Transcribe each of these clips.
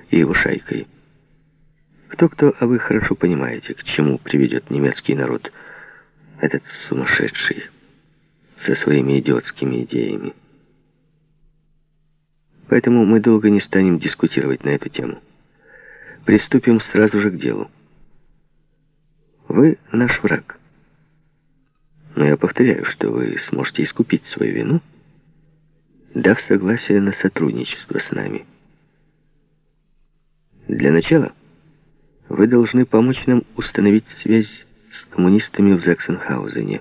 и его шайкой. Кто-кто, а вы хорошо понимаете, к чему приведет немецкий народ этот сумасшедший со своими идиотскими идеями. Поэтому мы долго не станем дискутировать на эту тему. Приступим сразу же к делу. Вы наш враг. Но я повторяю, что вы сможете искупить свою вину, дав согласие на сотрудничество с нами. Для начала вы должны помочь нам установить связь с коммунистами в Заксенхаузене.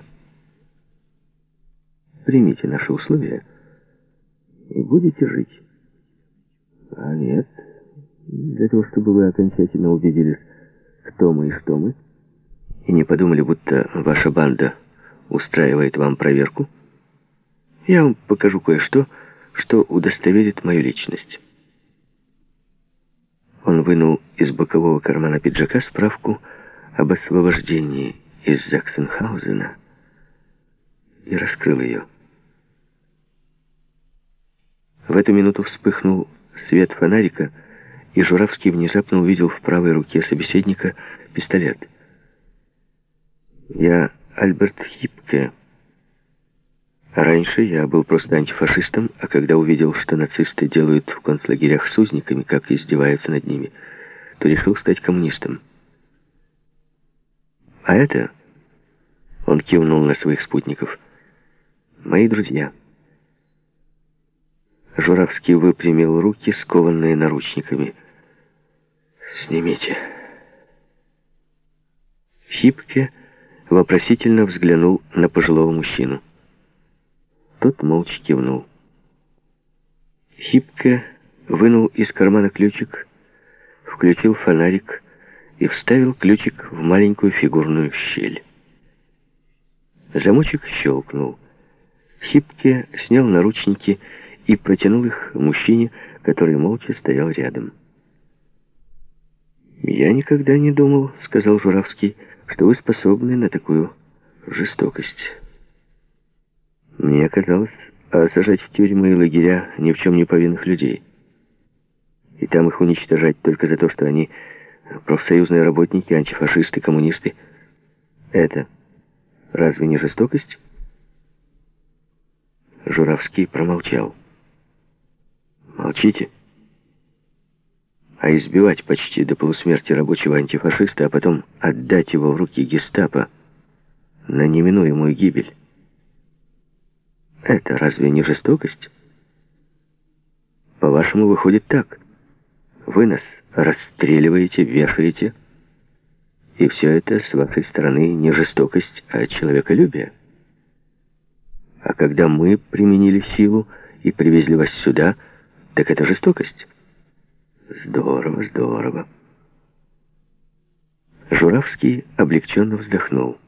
Примите наши условия и будете жить. А нет, для того, чтобы вы окончательно убедились, кто мы и что мы, и не подумали, будто ваша банда устраивает вам проверку, я вам покажу кое-что, что удостоверит мою личность. Он вынул из бокового кармана пиджака справку об освобождении из Заксенхаузена и раскрыл ее. В эту минуту вспыхнул свет фонарика, и Журавский внезапно увидел в правой руке собеседника пистолет. «Я Альберт Хипке. Раньше я был просто антифашистом, а когда увидел, что нацисты делают в концлагерях с узниками, как издеваются над ними, то решил стать коммунистом. А это...» — он кивнул на своих спутников. «Мои друзья». Журавский выпрямил руки, скованные наручниками. «Снимите». Хипке вопросительно взглянул на пожилого мужчину. Тот молча кивнул. Хипке вынул из кармана ключик, включил фонарик и вставил ключик в маленькую фигурную щель. Замочек щелкнул. Хипке снял наручники и протянул их мужчине, который молча стоял рядом. «Я никогда не думал, — сказал Журавский, — что вы способны на такую жестокость. Мне казалось, сажать в тюрьмы и лагеря ни в чем не повинных людей. И там их уничтожать только за то, что они профсоюзные работники, антифашисты, коммунисты. Это разве не жестокость?» Журавский промолчал. «Молчите. А избивать почти до полусмерти рабочего антифашиста, а потом отдать его в руки гестапо на неминуемую гибель — это разве не жестокость? По-вашему, выходит так. Вы нас расстреливаете, вешаете, и все это с вашей стороны не жестокость, а человеколюбие. А когда мы применили силу и привезли вас сюда, так это жестокость. Здорово, здорово». Журавский облегченно вздохнул.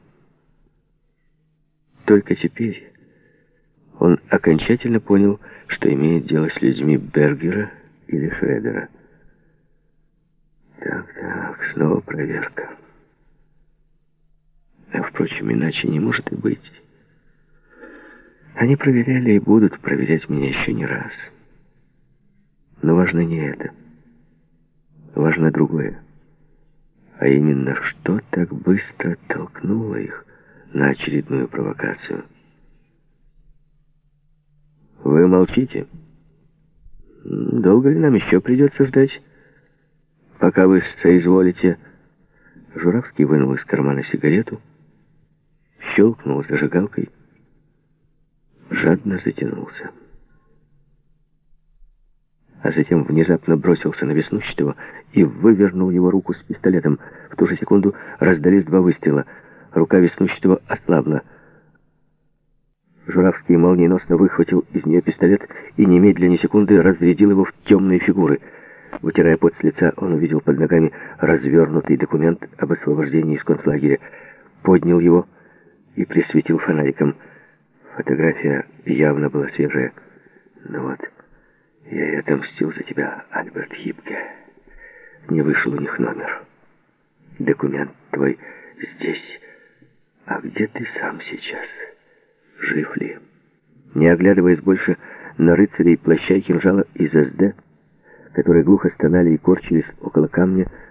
Только теперь он окончательно понял, что имеет дело с людьми Бергера или Шредера. Так, снова проверка. А впрочем, иначе не может и быть. Они проверяли и будут проверять меня еще не раз. Но важно не это. Важно другое. А именно, что так быстро толкнуло их на очередную провокацию. «Вы молчите? Долго ли нам еще придется ждать, пока вы соизволите?» Журавский вынул из кармана сигарету, щелкнул зажигалкой, жадно затянулся. А затем внезапно бросился на Веснущатого и вывернул его руку с пистолетом. В ту же секунду раздались два выстрела. Рука Веснущатого ослабла. Журавский молниеносно выхватил из нее пистолет и немедленно секунды разрядил его в темные фигуры. Вытирая пот с лица, он увидел под ногами развернутый документ об освобождении из концлагеря, поднял его и присветил фонариком. Фотография явно была свежая. «Ну вот, я и отомстил за тебя, Альберт Хипке. Не вышел у них номер. Документ твой здесь. А где ты сам сейчас? Жив ли?» Не оглядываясь больше на рыцарей плаща и кинжала из СД, которые глухо стонали и корчились около камня,